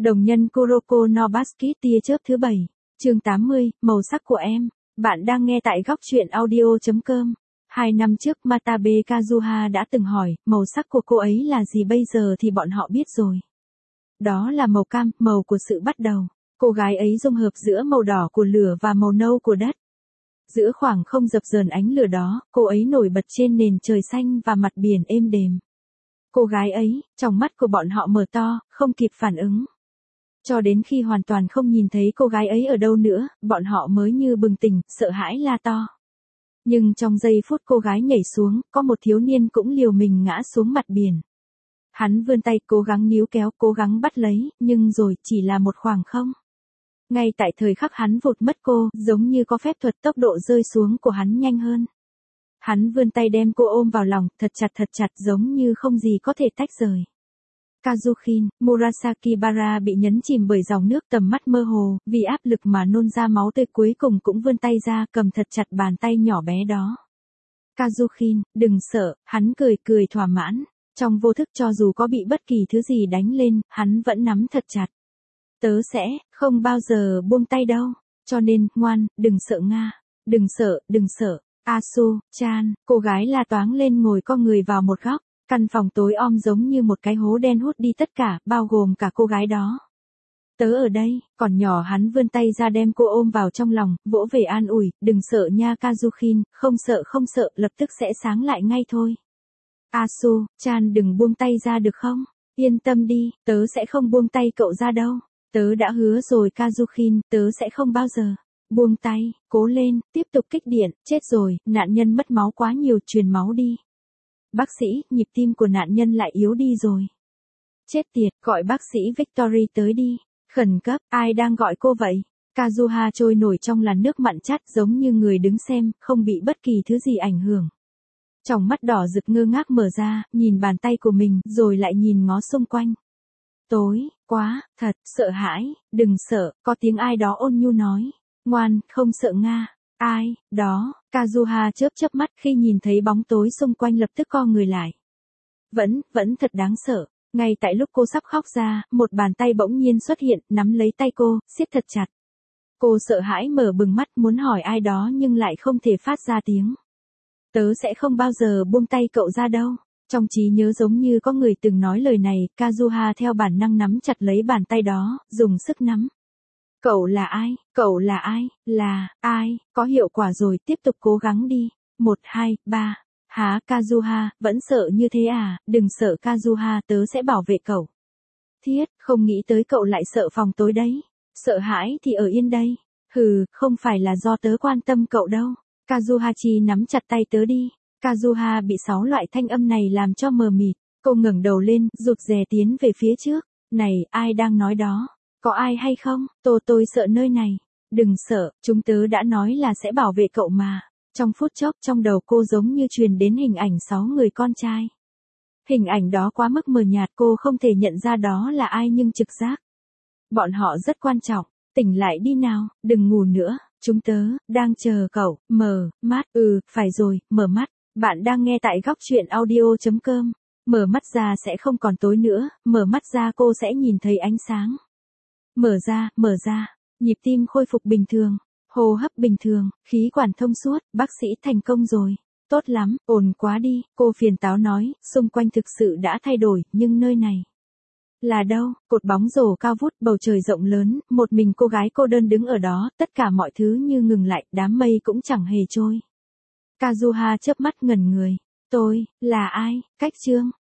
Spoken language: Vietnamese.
Đồng nhân Kuroko no Basket tia chớp thứ 7, chương 80, màu sắc của em. Bạn đang nghe tại góc truyện audio.com. 2 năm trước Matabe Kazuha đã từng hỏi, màu sắc của cô ấy là gì bây giờ thì bọn họ biết rồi. Đó là màu cam, màu của sự bắt đầu. Cô gái ấy dung hợp giữa màu đỏ của lửa và màu nâu của đất. Giữa khoảng không dập dờn ánh lửa đó, cô ấy nổi bật trên nền trời xanh và mặt biển êm đềm. Cô gái ấy, trong mắt của bọn họ mở to, không kịp phản ứng. Cho đến khi hoàn toàn không nhìn thấy cô gái ấy ở đâu nữa, bọn họ mới như bừng tỉnh, sợ hãi la to. Nhưng trong giây phút cô gái nhảy xuống, có một thiếu niên cũng liều mình ngã xuống mặt biển. Hắn vươn tay cố gắng níu kéo, cố gắng bắt lấy, nhưng rồi chỉ là một khoảng không. Ngay tại thời khắc hắn vụt mất cô, giống như có phép thuật tốc độ rơi xuống của hắn nhanh hơn. Hắn vươn tay đem cô ôm vào lòng, thật chặt giống như không gì có thể tách rời. Kazukhin, Murasaki Bara bị nhấn chìm bởi dòng nước tầm mắt mơ hồ, vì áp lực mà nôn ra máu tươi cuối cùng cũng vươn tay ra cầm thật chặt bàn tay nhỏ bé đó. Kazukhin, đừng sợ, hắn cười thỏa mãn. Trong vô thức cho dù có bị bất kỳ thứ gì đánh lên, hắn vẫn nắm thật chặt. Tớ sẽ không bao giờ buông tay đâu, cho nên, ngoan, đừng sợ Nga. Đừng sợ. Asu-chan, cô gái la toáng lên ngồi co người vào một góc. Căn phòng tối om giống như một cái hố đen hút đi tất cả, bao gồm cả cô gái đó. Tớ ở đây, còn nhỏ hắn vươn tay ra đem cô ôm vào trong lòng, vỗ về an ủi, đừng sợ nha Kazukhin, không sợ, lập tức sẽ sáng lại ngay thôi. Asu-chan đừng buông tay ra được không? Yên tâm đi, tớ sẽ không buông tay cậu ra đâu. Tớ đã hứa rồi Kazukhin, tớ sẽ không bao giờ buông tay, cố lên, tiếp tục kích điện, chết rồi, nạn nhân mất máu quá nhiều, truyền máu đi. Bác sĩ, nhịp tim của nạn nhân lại yếu đi rồi. Chết tiệt, gọi bác sĩ Victory tới đi. Khẩn cấp, ai đang gọi cô vậy? Kazuha trôi nổi trong làn nước mặn chát giống như người đứng xem, không bị bất kỳ thứ gì ảnh hưởng. Trong mắt đỏ rực ngơ ngác mở ra, nhìn bàn tay của mình, rồi lại nhìn ngó xung quanh. Tối, quá, thật, sợ hãi, đừng sợ, có tiếng ai đó ôn nhu nói. Ngoan, không sợ Nga. Ai, đó, Kazuha chớp mắt khi nhìn thấy bóng tối xung quanh lập tức co người lại. Vẫn thật đáng sợ. Ngay tại lúc cô sắp khóc ra, một bàn tay bỗng nhiên xuất hiện, nắm lấy tay cô, siết thật chặt. Cô sợ hãi mở bừng mắt muốn hỏi ai đó nhưng lại không thể phát ra tiếng. Tớ sẽ không bao giờ buông tay cậu ra đâu. Trong trí nhớ giống như có người từng nói lời này, Kazuha theo bản năng nắm chặt lấy bàn tay đó, dùng sức nắm. Cậu là ai, là ai, có hiệu quả rồi, tiếp tục cố gắng đi. 1, 2, 3. Hả Kazuha, vẫn sợ như thế à, đừng sợ Kazuha, tớ sẽ bảo vệ cậu. Thiết, không nghĩ tới cậu lại sợ phòng tối đấy. Sợ hãi thì ở yên đây. Hừ, không phải là do tớ quan tâm cậu đâu. Kazuhachi nắm chặt tay tớ đi. Kazuha bị 6 loại thanh âm này làm cho mờ mịt. Cô ngẩng đầu lên, rụt rè tiến về phía trước. Này, ai đang nói đó? Có ai hay không? Tôi sợ nơi này. Đừng sợ, chúng tớ đã nói là sẽ bảo vệ cậu mà. Trong phút chốc trong đầu cô giống như truyền đến hình ảnh 6 người con trai. Hình ảnh đó quá mức mờ nhạt cô không thể nhận ra đó là ai nhưng trực giác. Bọn họ rất quan trọng, tỉnh lại đi nào, đừng ngủ nữa, chúng tớ đang chờ cậu, mở mắt, phải rồi, mở mắt. Bạn đang nghe tại góc truyện audio.com. Mở mắt ra sẽ không còn tối nữa, mở mắt ra cô sẽ nhìn thấy ánh sáng. Mở ra, nhịp tim khôi phục bình thường, hô hấp bình thường, khí quản thông suốt, bác sĩ thành công rồi. Tốt lắm, ổn quá đi, cô phiền táo nói, xung quanh thực sự đã thay đổi, nhưng nơi này là đâu? Cột bóng rổ cao vút, bầu trời rộng lớn, một mình cô gái cô đơn đứng ở đó, tất cả mọi thứ như ngừng lại, đám mây cũng chẳng hề trôi. Kazuha chớp mắt ngẩn người. Tôi, là ai? Cách chương.